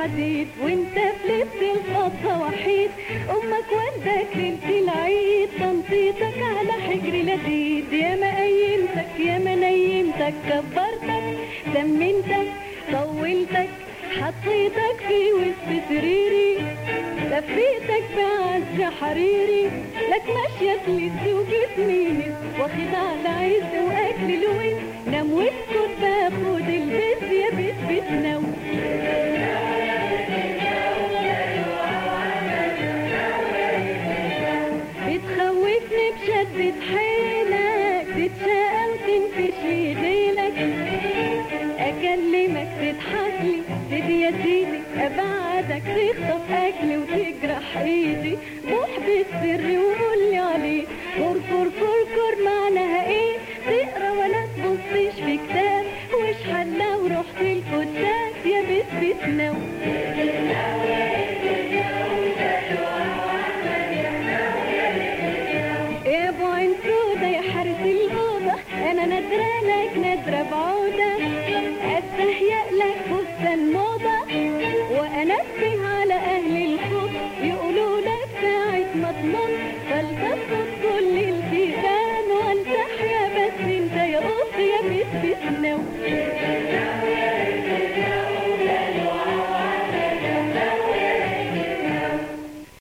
عديد وانت في لبس الخطة وحيد، امك والدك ليلة العيد تنطيطك على حجر لذيذ. يا ما قيمتك يا ما نيمتك كبرتك سمنتك طولتك حطيتك في وسط سريري لفيتك بعز حريري، لك ماشية تلز وجسمي واخد على عز واكل الوز، نام واسكت باخد البز يا بيت بتنوم. بتخوفني بشدة حيلك تتشقى وتنفش ايديلك، اكلمك تضحكلي سيدي يا سيدي ابعدك تخطف اكلي وتجرح ايدي، بوح بالسر وقولي عليه كركر كركر معناها ايه، تقرا ولا تبصيش في كتاب وش حلا ورحت الكتاب يا بيت بتنوم. يا ابو عين سودا يا حارس الاوضه انا ندرالك ندره بعوده، استهيأ لك فستان موضه وانبه على اهل الخط يقولوا لك ساعه ما تنط فلتفت